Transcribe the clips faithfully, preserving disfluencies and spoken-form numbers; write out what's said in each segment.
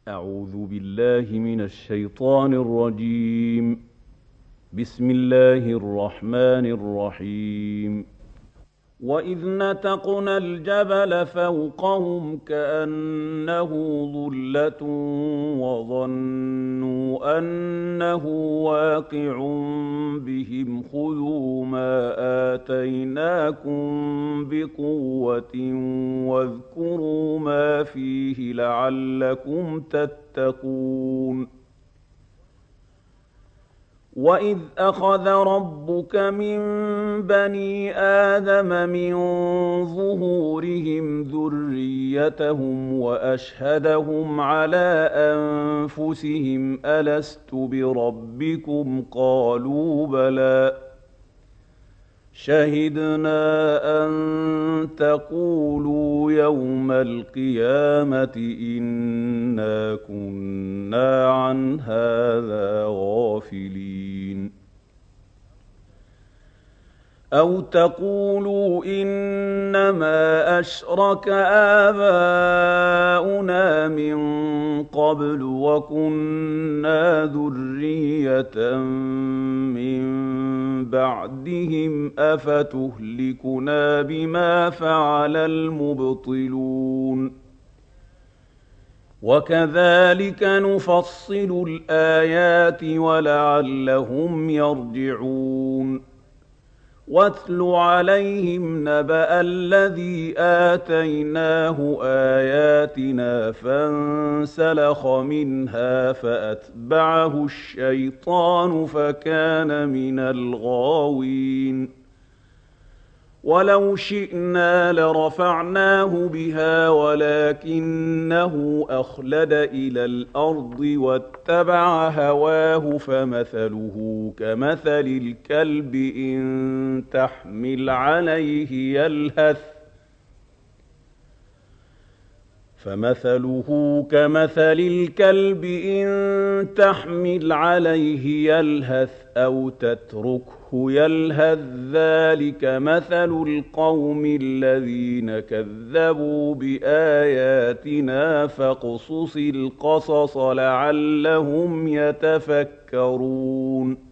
أعوذ بالله من الشيطان الرجيم. بسم الله الرحمن الرحيم. وإذ نتقنا الجبل فوقهم كأنه ظلة وظنوا أنه واقع بهم خذوا ما آتيناكم بقوة واذكروا ما فيه لعلكم تتقون. وَإِذْ أَخَذَ رَبُّكَ مِن بَنِي آدَمَ مِن ظُهُورِهِمْ ذُرِّيَّتَهُمْ وَأَشْهَدَهُمْ عَلَىٰ أَنفُسِهِمْ أَلَسْتُ بِرَبِّكُمْ ۖ قَالُوا بَلَىٰ شَهِدْنَا أَن تَقُولُوا يَوْمَ الْقِيَامَةِ إِنَّا كُنَّا عَنْ هَٰذَا غَافِلِينَ. أَوْ تَقُولُوا إِنَّمَا أَشْرَكَ آبَاؤُنَا مِن قَبْلُ وَكُنَّا ذُرِّيَّةً مِّن بَعْدِهِمْ ۖ أَفَتُهْلِكُنَا بِمَا فَعَلَ الْمُبْطِلُونَ وَكَذَٰلِكَ نُفَصِّلُ الْآيَاتِ وَلَعَلَّهُمْ يَرْجِعُونَ. وَاتْلُ عَلَيْهِمْ نَبَأَ الَّذِي آتَيْنَاهُ آيَاتِنَا فَانسَلَخَ مِنْهَا فَأَتْبَعَهُ الشَّيْطَانُ فَكَانَ مِنَ الْغَاوِينَ. وَلَوْ شِئْنَا لَرَفَعْنَاهُ بِهَا وَلَٰكِنَّهُ أَخْلَدَ إِلَى الْأَرْضِ وَاتَّبَعَ هَوَاهُ فَمَثَلُهُ كَمَثَلِ الْكَلْبِ إِن تَحْمِلْ عَلَيْهِ يَلْهَثْ فَمَثَلُهُ كَمَثَلِ الْكَلْبِ إِن تَحْمِلْ عَلَيْهِ يَلْهَثْ أَوْ تَتْرُكْهُ يَلْهَث ۚ ذَّٰلِكَ مَثَلُ الْقَوْمِ الَّذِينَ كَذَّبُوا بِآيَاتِنَا ۖ فَاقْصُصِ الْقَصَصَ لَعَلَّهُمْ يَتَفَكَّرُونَ.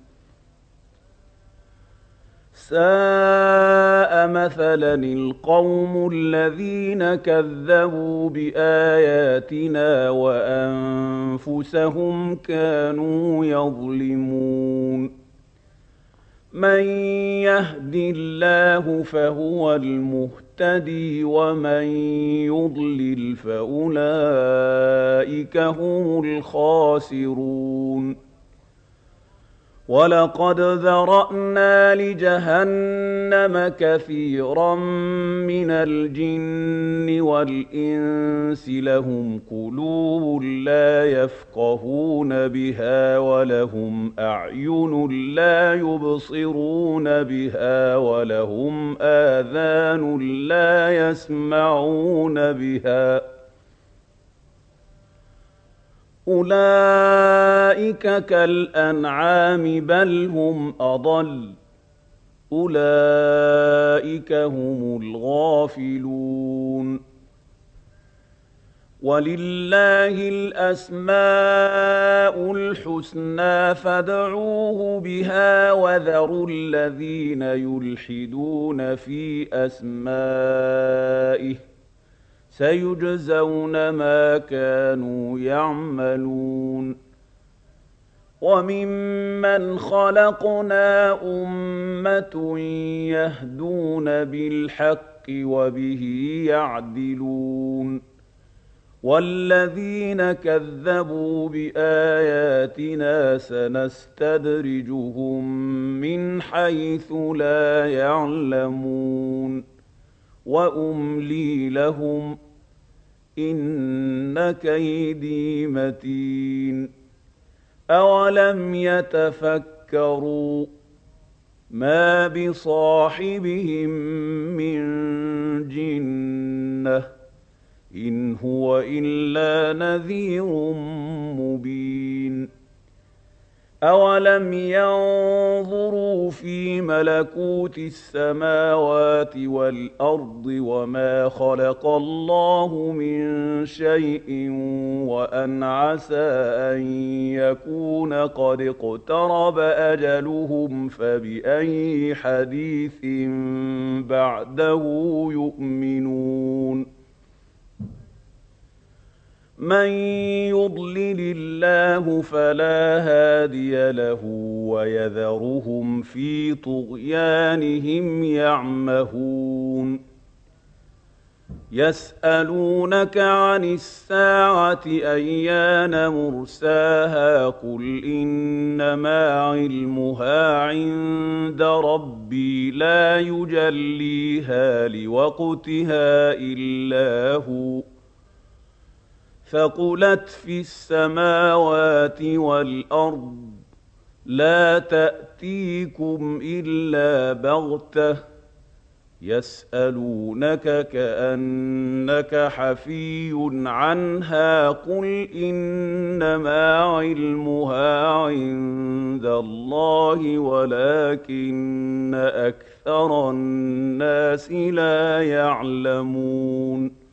سَاءَ مَثَلًا الْقَوْمُ الَّذِينَ كَذَّبُوا بِآيَاتِنَا وَأَنفُسَهُمْ كَانُوا يَظْلِمُونَ. مَن يَهْدِ اللَّهُ فَهُوَ الْمُهْتَدِي وَمَن يُضْلِلْ فَأُولَٰئِكَ هُمُ الْخَاسِرُونَ. وَلَقَدْ ذَرَأْنَا لِجَهَنَّمَ كَثِيرًا مِّنَ الْجِنِّ وَالْإِنسِ لَهُمْ قُلُوبٌ لَّا يَفْقَهُونَ بِهَا وَلَهُمْ أَعْيُنٌ لَّا يُبْصِرُونَ بِهَا وَلَهُمْ آذَانٌ لَّا يَسْمَعُونَ بِهَا ۚ أُولَٰئِكَ كَالْأَنْعَامِ بَلْ هُمْ أَضَلُّ. أُولَٰئِكَ هُمُ الْغَافِلُونَ. وَلِلَّهِ الْأَسْمَاءُ الْحُسْنَىٰ فَادْعُوهُ بِهَا ۖ وَذَرُوا الَّذِينَ يُلْحِدُونَ فِي أَسْمَائِهِ ۚ سَيُجْزَوْنَ مَا كَانُوا يَعْمَلُونَ. وَمِمَّنْ خَلَقْنَا أُمَّةٌ يَهْدُونَ بِالْحَقِّ وَبِهِ يَعْدِلُونَ. وَالَّذِينَ كَذَّبُوا بِآيَاتِنَا سَنَسْتَدْرِجُهُم مِّنْ حَيْثُ لَا يَعْلَمُونَ وَأُمْلِي لَهُمْ ۚ إِنَّ كَيْدِي مَتِينٌ. أَوَلَمْ يَتَفَكَّرُوا مَا بِصَاحِبِهِم مِّن جِنَّةٍ ۚ إِنْ هُوَ إِلَّا نَذِيرٌ مُّبِينٌ. أَوَلَمْ يَنظُرُوا فِي مَلَكُوتِ السَّمَاوَاتِ وَالْأَرْضِ وَمَا خَلَقَ اللَّهُ مِن شَيْءٍ وَأَنْ عَسَىٰ أَن يَكُونَ قَدِ اقْتَرَبَ أَجَلُهُمْ فَبِأَيِّ حَدِيثٍ بَعْدَهُ يُؤْمِنُونَ مَن يُضْلِلِ اللَّهُ فَلَا هَادِيَ لَهُ وَيَذَرُهُمْ فِي طُغْيَانِهِمْ يَعْمَهُونَ يَسْأَلُونَكَ عَنِ السَّاعَةِ أَيَّانَ مُرْسَاهَا قُلْ إِنَّمَا عِلْمُهَا عِندَ رَبِّي لَا يُجَلِّيهَا لِوَقْتِهَا إِلَّا هُوَ ثَقُلَتْ فِي السَّمَاوَاتِ وَالْأَرْضِ لَا تَأْتِيكُمْ إِلَّا بَغْتَةً يَسْأَلُونَكَ كَأَنَّكَ حَفِيٌّ عَنْهَا قُلْ إِنَّمَا عِلْمُهَا عِندَ اللَّهِ وَلَكِنَّ أَكْثَرَ النَّاسِ لَا يَعْلَمُونَ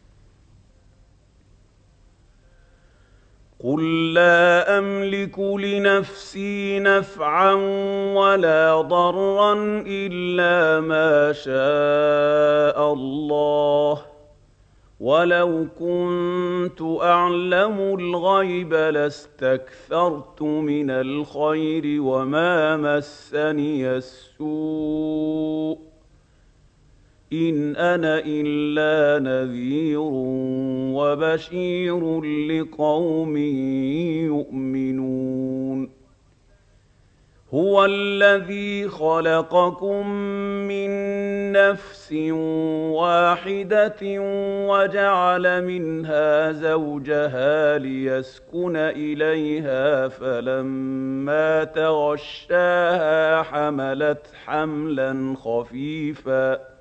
قُل لَّا أَمْلِكُ لِنَفْسِي نَفْعًا وَلَا ضَرًّا إِلَّا مَا شَاءَ اللَّهُ ۗ وَلَوْ كُنتُ أَعْلَمُ الْغَيْبَ لَاسْتَكْثَرْتُ مِنَ الْخَيْرِ وَمَا مَسَّنِيَ السُّوءُ ۚ إِنْ أَنَا إِلَّا نَذِيرٌ وَبَشِيرٌ لِقَوْمٍ يُؤْمِنُونَ هُوَ الَّذِي خَلَقَكُم مِّن نَّفْسٍ وَاحِدَةٍ وَجَعَلَ مِنْهَا زَوْجَهَا لِيَسْكُنَ إِلَيْهَا فَلَمَّا تَغَشَّاهَا حَمَلَتْ حَمْلًا خَفِيفًا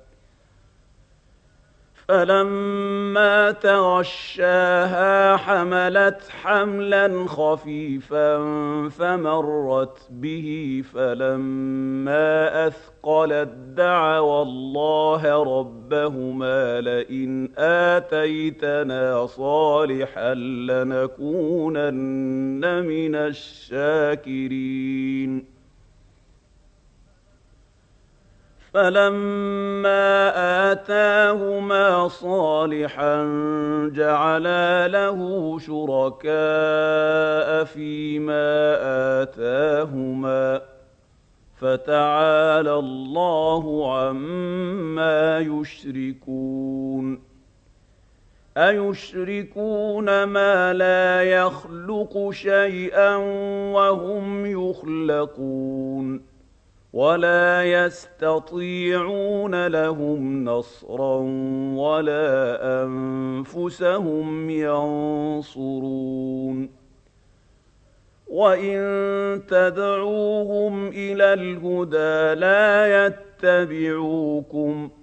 فَلَمَّا تَغَشَّاهَا حَمَلَتْ حَمْلًا خَفِيفًا فَمَرَّتْ بِهِ فَلَمَّا أَثْقَلَت دَّعَوَا اللَّهَ رَبَّهُمَا لَئِنْ آتَيْتَنَا صَالِحًا لَّنَكُونَنَّ مِنَ الشَّاكِرِينَ فَلَمَّا آتَاهُمَا صَالِحًا جَعَلَا لَهُ شُرَكَاءَ فِيمَا آتَاهُمَا فَتَعَالَى اللَّهُ عَمَّا يُشْرِكُونَ أَيُشْرِكُونَ مَا لَا يَخْلُقُ شَيْئًا وَهُمْ يُخْلَقُونَ وَلَا يَسْتَطِيعُونَ لَهُمْ نَصْرًا وَلَا أَنفُسَهُمْ يَنصُرُونَ وَإِن تَدْعُوهُمْ إِلَى الْهُدَىٰ لَا يَتَّبِعُوكُمْ ۚ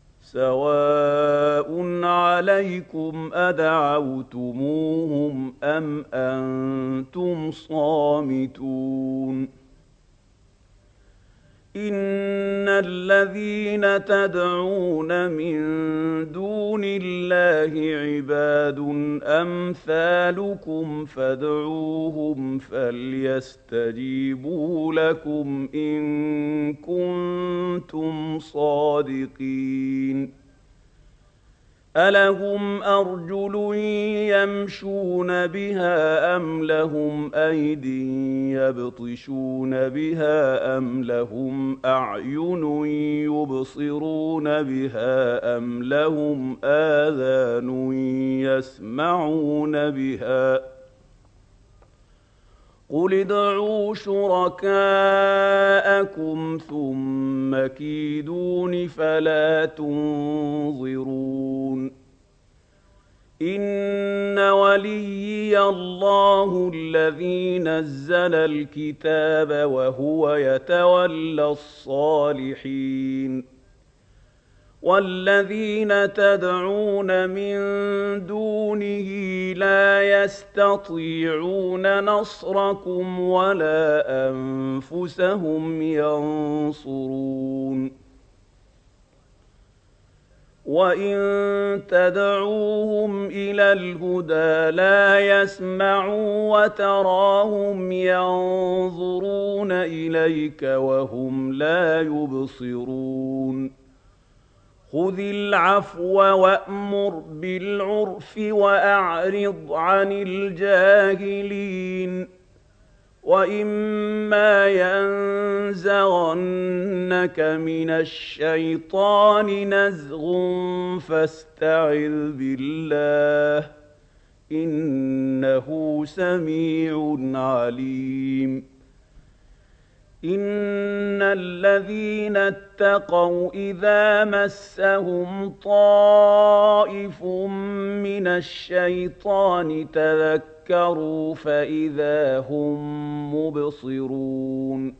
سَوَاءٌ عَلَيْكُمْ أَدَعَوْتُمُوهُمْ أَمْ أَنتُمْ صَامِتُونَ إِنَّ الَّذِينَ تَدْعُونَ مِن دُونِ اللَّهِ عِبَادٌ أَمْثَالُكُمْ فَادْعُوهُمْ فَلْيَسْتَجِيبُوا لَكُمْ إِن كُنتُمْ صَادِقِينَ أَلَهُمْ أَرْجُلٌ يَمْشُونَ بِهَا أَمْ لَهُمْ أَيْدٍ يَبْطِشُونَ بِهَا أَمْ لَهُمْ أَعْيُنٌ يُبْصِرُونَ بِهَا أَمْ لَهُمْ آذَانٌ يَسْمَعُونَ بِهَا ۗ قُلِ ادْعُوا شُرَكَاءَكُمْ ثُمَّ كِيدُونِ فَلَا تُنظِرُونِ إِنَّ وَلِيِّيَ اللَّهُ الَّذِي نَزَّلَ الْكِتَابَ وَهُوَ يَتَوَلَّى الصَّالِحِينَ والذين تدعون من دونه لا يستطيعون نصركم ولا أنفسهم ينصرون وإن تدعوهم إلى الهدى لا يسمعوا وتراهم ينظرون إليك وهم لا يبصرون خذ العفو وأمر بالعرف وأعرض عن الجاهلين وإما ينزغنك من الشيطان نزغ فاستعذ بالله إنه سميع عليم إن الذين اتقوا إذا مسهم طائف من الشيطان تذكروا فإذا هم مبصرون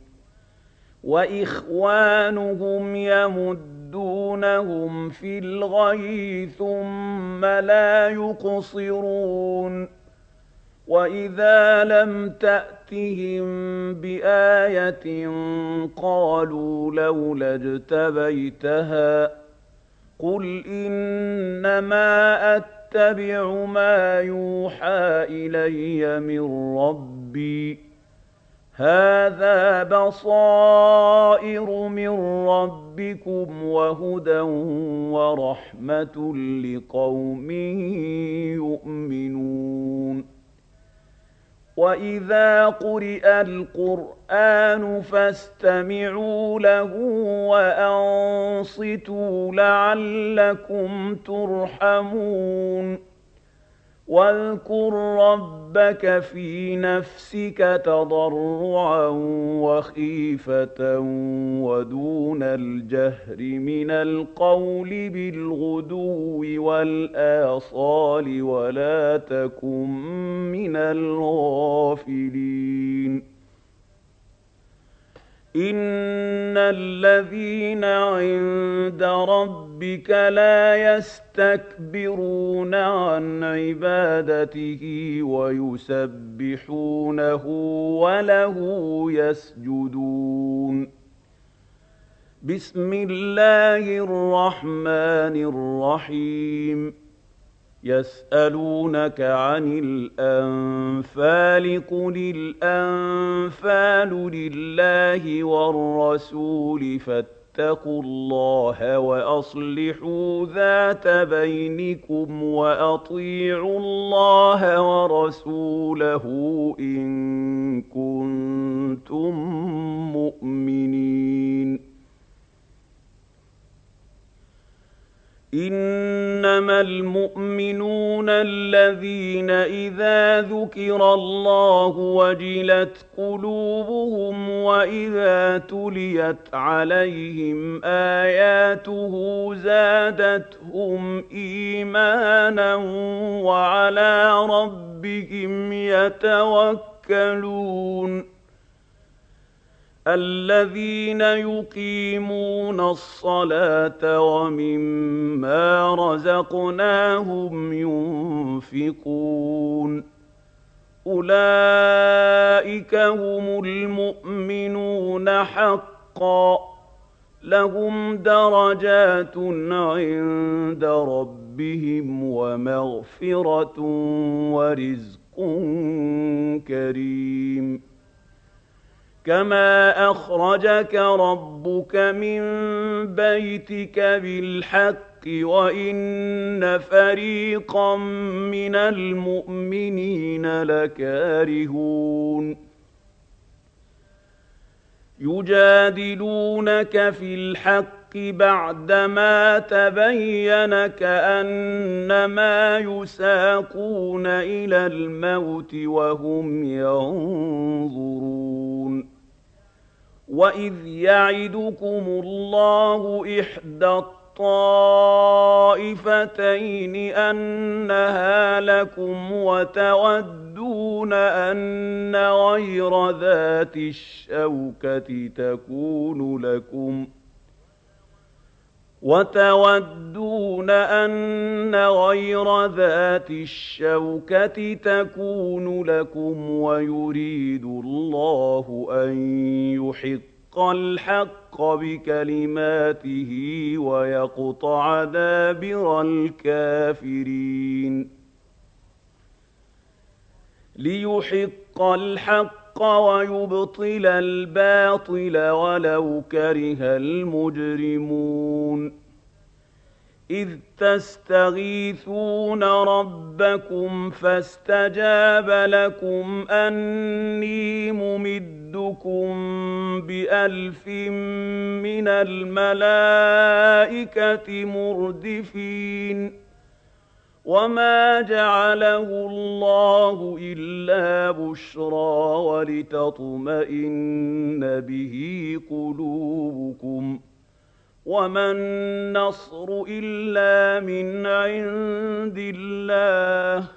وإخوانهم يمدونهم في الغي ثم لا يقصرون وإذا لم تأتهم بآية قالوا لولا اجتبيتها قل إنما أتبع ما يوحى إلي من ربي هذا بصائر من ربكم وهدى ورحمة لقوم يؤمنون وإذا قرئ القرآن فاستمعوا له وأنصتوا لعلكم ترحمون واذكر ربك في نفسك تضرعا وخيفة ودون الجهر من القول بالغدو والآصال ولا تكن من الغافلين إن الذين عند ربك لا يستكبرون عن عبادته ويسبحونه وله يسجدون بسم الله الرحمن الرحيم يسألونك عن الأنفال قل الأنفال لله والرسول فاتقوا الله وأصلحوا ذات بينكم وأطيعوا الله ورسوله إن كنتم مؤمنين إنما المؤمنون الذين إذا ذكر الله وجلت قلوبهم وإذا تليت عليهم آياته زادتهم إيمانا وعلى ربهم يتوكلون الذين يقيمون الصلاة ومما رزقناهم ينفقون أولئك هم المؤمنون حقا لهم درجات عند ربهم ومغفرة ورزق كريم كما أخرجك ربك من بيتك بالحق وإن فريقا من المؤمنين لكارهون يجادلونك في الحق بعدما تبين كأنما يساقون إلى الموت وهم ينظرون وإذ يعدكم الله إحدى الطائفتين أنها لكم وتودون أن غير ذات الشوكة تكون لكم وتودون أن غير ذات الشوكة تكون لكم ويريد الله أن يحق الحق بكلماته ويقطع دابر الكافرين ليحق الحق ويبطل الباطل ولو كره المجرمون إذ تستغيثون ربكم فاستجاب لكم أني ممدكم بألف من الملائكة مردفين وما جعله الله إلا بشرى ولتطمئن به قلوبكم وما النصر إلا من عند الله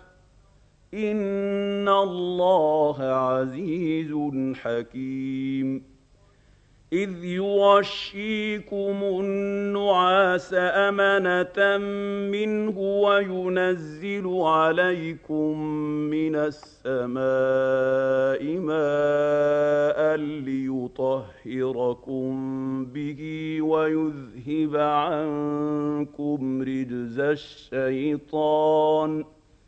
إن الله عزيز حكيم إذ يغشيكم النعاس أمنة منه وينزل عليكم من السماء ماء ليطهركم به ويذهب عنكم رجز الشيطان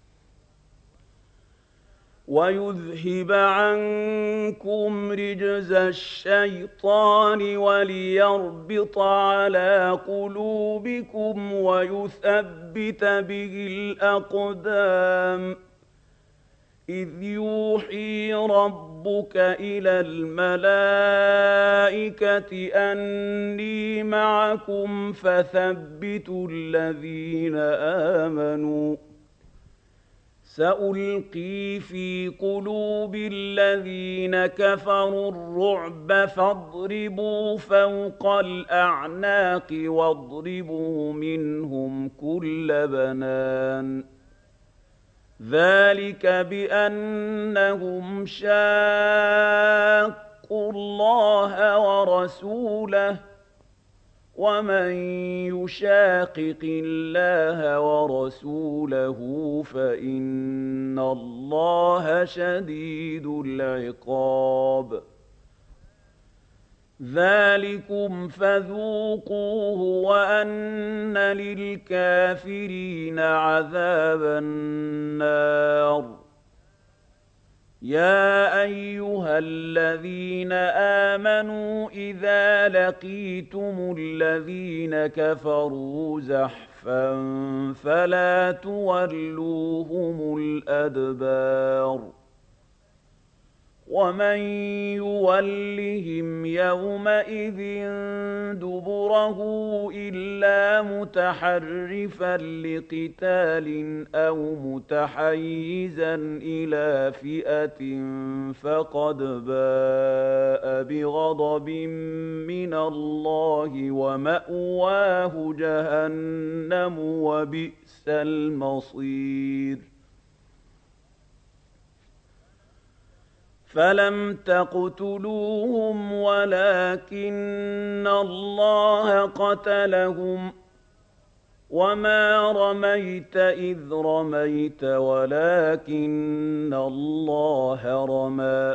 ويذهب عنكم رجز الشيطان وليربط على قلوبكم ويثبت به الأقدام إذ يوحي ربك إلى الملائكة أني معكم فثبتوا الذين آمنوا سألقي في قلوب الذين كفروا الرعب فاضربوا فوق الأعناق واضربوا منهم كل بنان ذلك بأنهم شاقوا الله ورسوله ومن يشاقق الله ورسوله فإن الله شديد العقاب ذلكم فذوقوه وأن للكافرين عذاب النار يا أيها الذين آمنوا إذا لقيتم الذين كفروا زحفا فلا تولوهم الأدبار ومن يولهم يومئذ دبره إلا متحرفا لقتال أو متحيزا إلى فئة فقد باء بغضب من الله ومأواه جهنم وبئس المصير فلم تقتلوهم ولكن الله قتلهم وما رميت إذ رميت ولكن الله رمى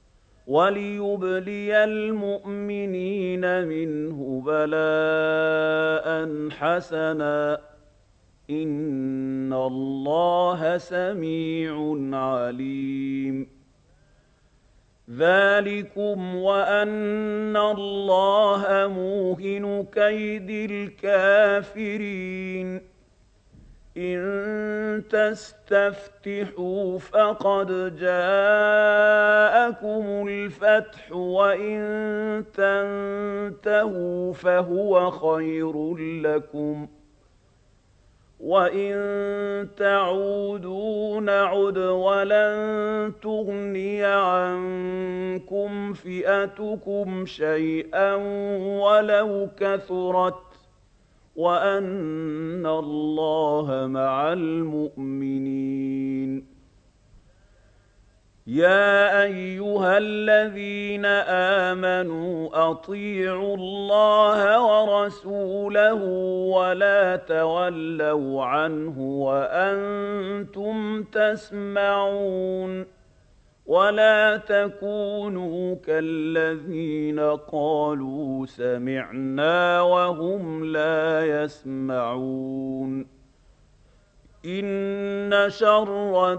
وليبلي المؤمنين منه بلاء حسنا إن الله سميع عليم ذلكم وأن الله موهن كيد الكافرين إن تستفتحوا فقد جاءكم الفتح وإن تنتهوا فهو خير لكم وإن تعودوا نعد ولن تغني عنكم فئتكم شيئا ولو كثرت وأن الله مع المؤمنين يا أيها الذين آمنوا أطيعوا الله ورسوله ولا تولوا عنه وأنتم تسمعون ولا تكونوا كالذين قالوا سمعنا وهم لا يسمعون إن شر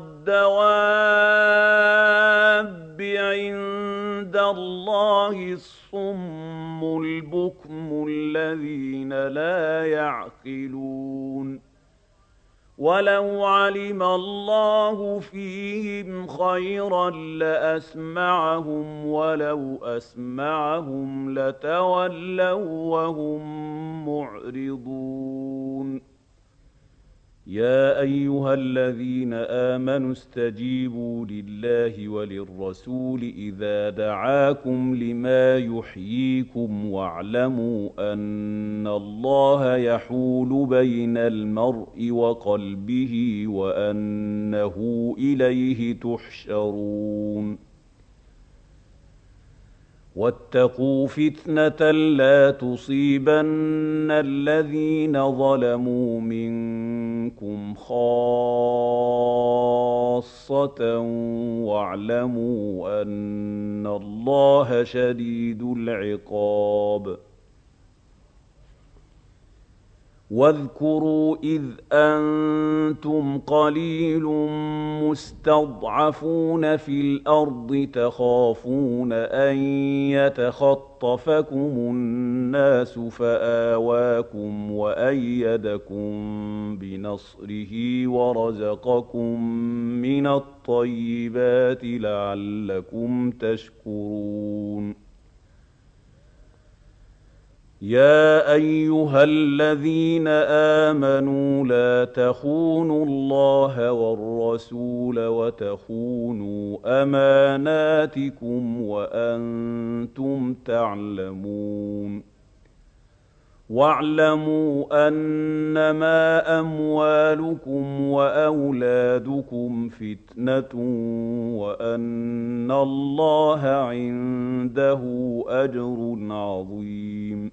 الدواب عند الله الصم البكم الذين لا يعقلون ولو علم الله فيهم خيرا لأسمعهم ولو أسمعهم لتولوا وهم معرضون يا أيها الذين آمنوا استجيبوا لله وللرسول إذا دعاكم لما يحييكم واعلموا أن الله يحول بين المرء وقلبه وأنه إليه تحشرون واتقوا فتنة لا تصيبن الذين ظلموا منكم خاصة واعلموا أن الله شديد العقاب واذكروا إذ أنتم قليل مستضعفون في الأرض تخافون أن يتخطفكم الناس فآواكم وأيدكم بنصره ورزقكم من الطيبات لعلكم تشكرون يا أيها الذين آمنوا لا تخونوا الله والرسول وتخونوا أماناتكم وأنتم تعلمون واعلموا أنما أموالكم وأولادكم فتنة وأن الله عنده أجر عظيم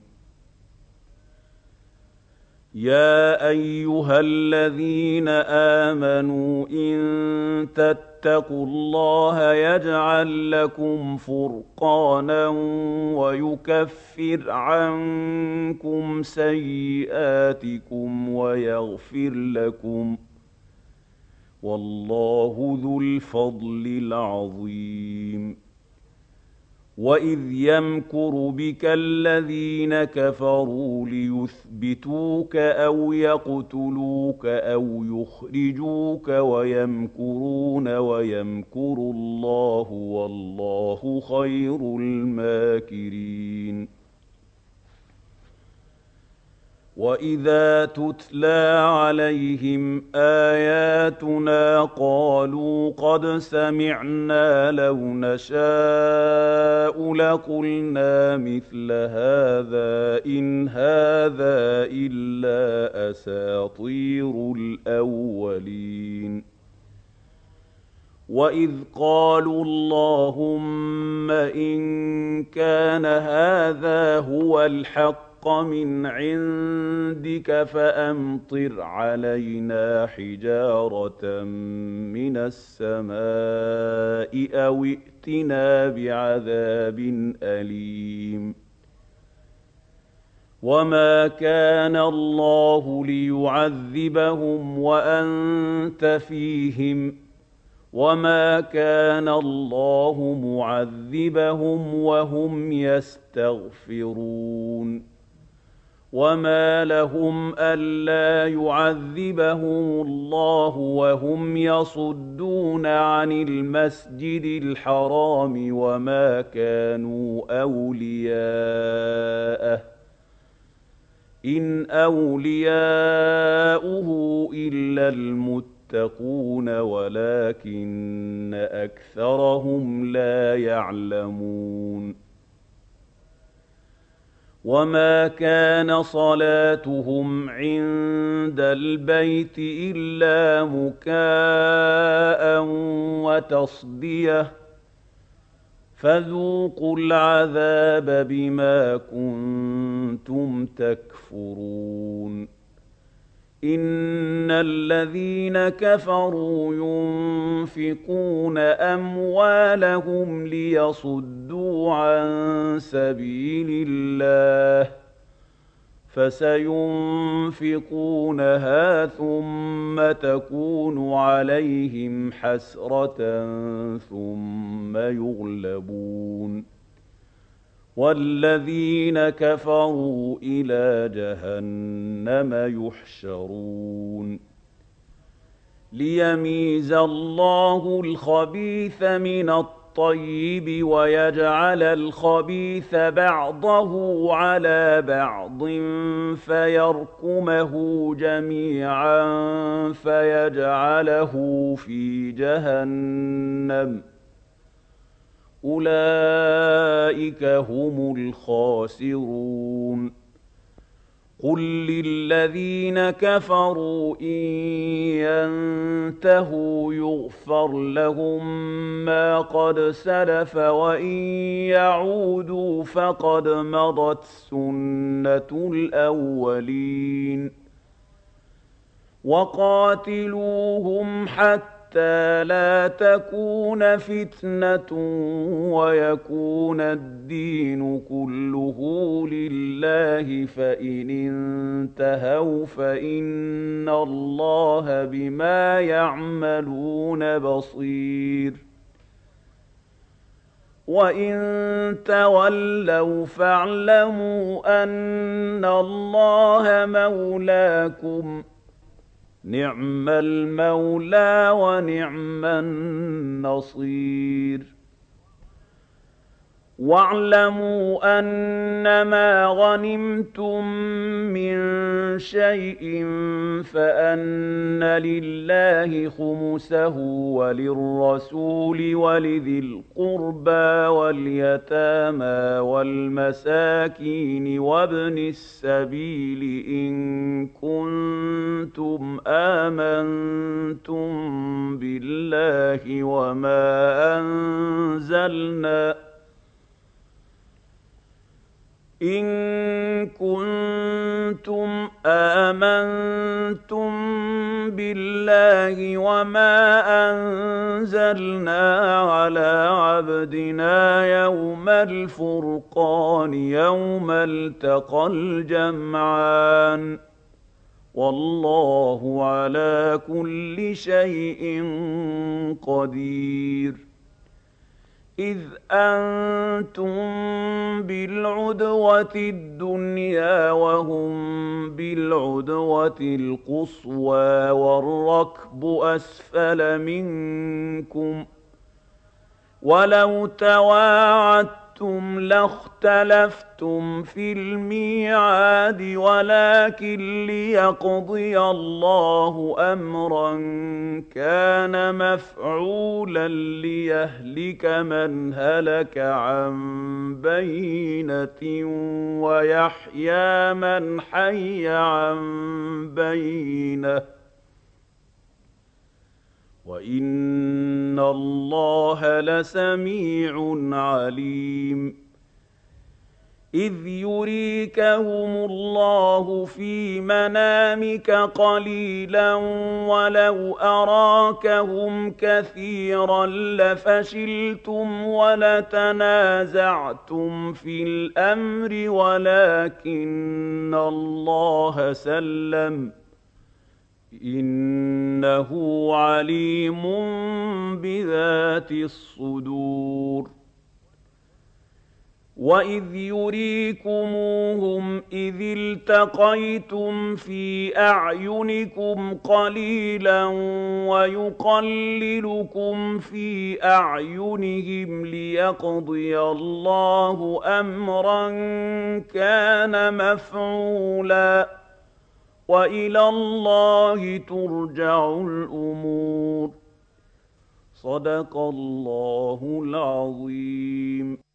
يا أيها الذين آمنوا إن تتقوا الله يجعل لكم فرقانا ويكفر عنكم سيئاتكم ويغفر لكم والله ذو الفضل العظيم وإذ يمكر بك الذين كفروا ليثبتوك أو يقتلوك أو يخرجوك ويمكرون ويمكر الله والله خير الماكرين وإذا تتلى عليهم آياتنا قالوا قد سمعنا لو نشاء لقلنا مثل هذا إن هذا إلا أساطير الأولين وإذ قالوا اللهم إن كان هذا هو الحق من عندك فأمطر علينا حجارة من السماء أو ائتنا بعذاب أليم وما كان الله ليعذبهم وأنت فيهم وما كان الله معذبهم وهم يستغفرون وما لهم ألا يعذبهم الله وهم يصدون عن المسجد الحرام وما كانوا أولياءه إن أولياؤه إلا المتقون ولكن أكثرهم لا يعلمون وما كان صلاتهم عند البيت إلا مكاء وتصديه فذوقوا العذاب بما كنتم تكفرون إن الذين كفروا ينفقون أموالهم ليصدوا عن سبيل الله فسينفقونها ثم تكون عليهم حسرة ثم يغلبون والذين كفروا إلى جهنم يحشرون ليميز الله الخبيث من الطيب ويجعل الخبيث بعضه على بعض فيركمه جميعا فيجعله في جهنم أولئك هم الخاسرون قل للذين كفروا إن ينتهوا يغفر لهم ما قد سلف وإن يعودوا فقد مضت سنة الأولين وقاتلوهم حتى حتى لا تكون فتنة ويكون الدين كله لله فإن انتهوا فإن الله بما يعملون بصير وإن تولوا فاعلموا أن الله مولاكم نعم المولى ونعم النصير واعلموا أنما غنمتم من شيء فأن لله خمسه وللرسول ولذي القربى واليتامى والمساكين وابن السبيل إن كنتم آمنتم بالله وما أنزلنا إن كنتم آمنتم بالله وما أنزلنا على عبدنا يوم الفرقان يوم التقى الجمعان والله على كل شيء قدير إذ أنتم بالعدوة الدنيا وهم بالعدوة القصوى والركب أسفل منكم ولو تواعدتم لاختلفتم في الميعاد ولكن ليقضي الله أمرا كان مفعولا ليهلك من هلك عن بينة ويحيى من حي عن بينة وإن الله لسميع عليم إذ يريكهم الله في منامك قليلا ولو أراكهم كثيرا لفشلتم ولتنازعتم في الأمر ولكن الله سلم إنه عليم بذات الصدور وإذ يريكموهم إذ التقيتم في أعينكم قليلا ويقللكم في أعينهم ليقضي الله أمرا كان مفعولا وإلى الله ترجع الأمور صدق الله العظيم.